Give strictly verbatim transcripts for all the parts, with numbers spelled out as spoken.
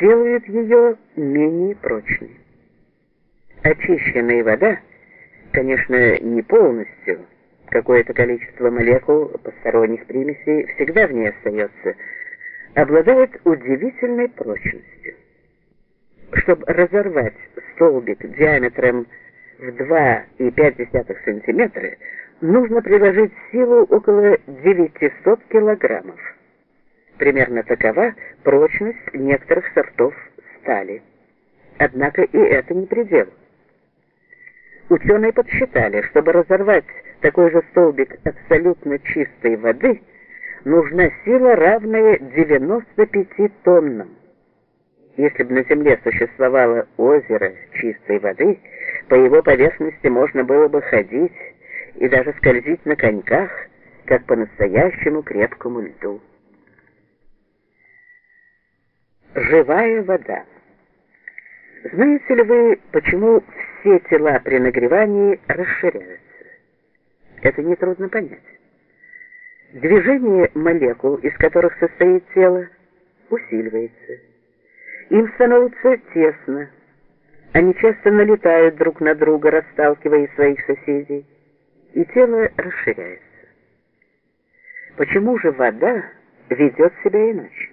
делают ее менее прочной. Очищенная вода, конечно, не полностью, какое-то количество молекул посторонних примесей всегда в ней остается, обладает удивительной прочностью. Чтобы разорвать столбик диаметром в два и пять десятых сантиметра, нужно приложить силу около девятисот килограммов. Примерно такова прочность некоторых сортов стали. Однако и это не предел. Ученые подсчитали, чтобы разорвать такой же столбик абсолютно чистой воды, нужна сила, равная девяноста пяти тоннам. Если бы на Земле существовало озеро чистой воды, по его поверхности можно было бы ходить и даже скользить на коньках, как по настоящему крепкому льду. Живая вода. Знаете ли вы, почему все тела при нагревании расширяются? Это нетрудно понять. Движение молекул, из которых состоит тело, усиливается. Им становится тесно. Они часто налетают друг на друга, расталкивая своих соседей, и тело расширяется. Почему же вода ведет себя иначе?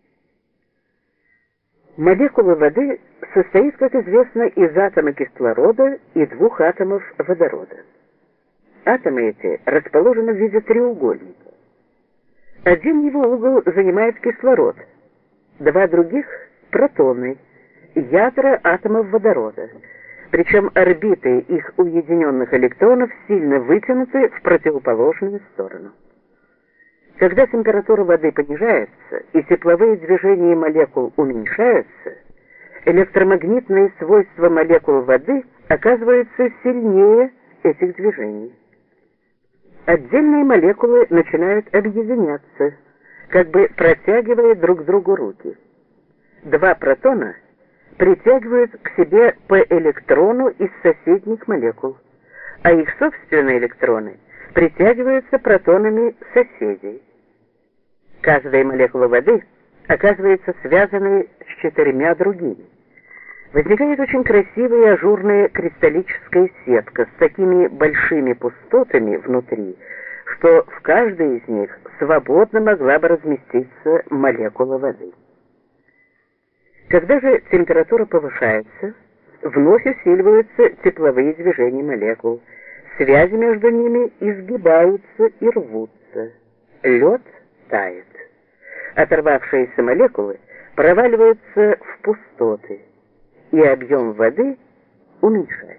Молекула воды состоит, как известно, из атома кислорода и двух атомов водорода. Атомы эти расположены в виде треугольника. Один его угол занимает кислород, два других — протоны, ядра атомов водорода, причем орбиты их уединенных электронов сильно вытянуты в противоположную сторону. Когда температура воды понижается и тепловые движения молекул уменьшаются, электромагнитные свойства молекул воды оказываются сильнее этих движений. Отдельные молекулы начинают объединяться, как бы протягивая друг другу руки. Два протона притягивают к себе по электрону из соседних молекул, а их собственные электроны притягиваются протонами соседей. Каждая молекула воды оказывается связанной с четырьмя другими. Возникает очень красивая и ажурная кристаллическая сетка с такими большими пустотами внутри, что в каждой из них свободно могла бы разместиться молекула воды. Когда же температура повышается, вновь усиливаются тепловые движения молекул, связи между ними изгибаются и рвутся. Лед тает. Оторвавшиеся молекулы проваливаются в пустоты, и объем воды уменьшается.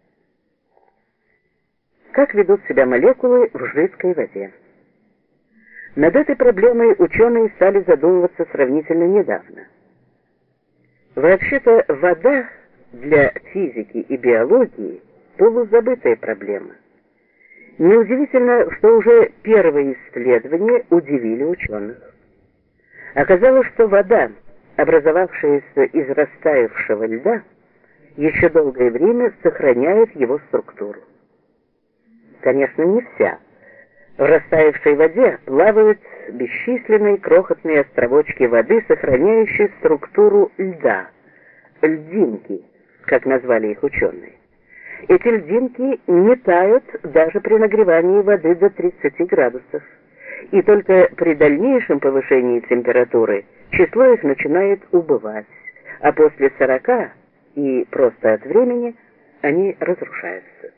Как ведут себя молекулы в жидкой воде? Над этой проблемой ученые стали задумываться сравнительно недавно. Вообще-то вода для физики и биологии полузабытая проблема. Неудивительно, что уже первые исследования удивили ученых. Оказалось, что вода, образовавшаяся из растаявшего льда, еще долгое время сохраняет его структуру. Конечно, не вся. В растаявшей воде плавают бесчисленные крохотные островочки воды, сохраняющие структуру льда, льдинки, как назвали их ученые. Эти льдинки не тают даже при нагревании воды до тридцати градусов, и только при дальнейшем повышении температуры число их начинает убывать, а после сорока и просто от времени они разрушаются.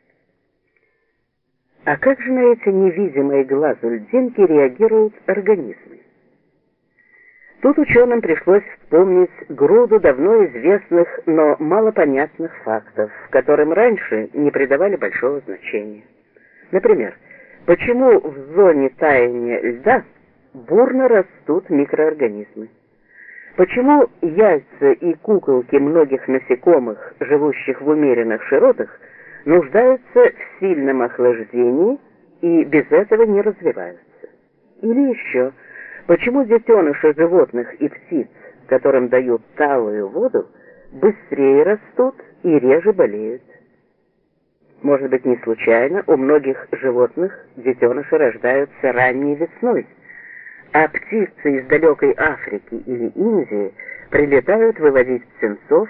А как же на эти невидимые глазу льдинки реагируют организмы? Тут ученым пришлось вспомнить груду давно известных, но малопонятных фактов, которым раньше не придавали большого значения. Например, почему в зоне таяния льда бурно растут микроорганизмы? Почему яйца и куколки многих насекомых, живущих в умеренных широтах, нуждаются в сильном охлаждении и без этого не развиваются? Или еще, почему детеныши животных и птиц, которым дают талую воду, быстрее растут и реже болеют? Может быть, не случайно у многих животных детеныши рождаются ранней весной, а птицы из далекой Африки или Индии прилетают выводить птенцов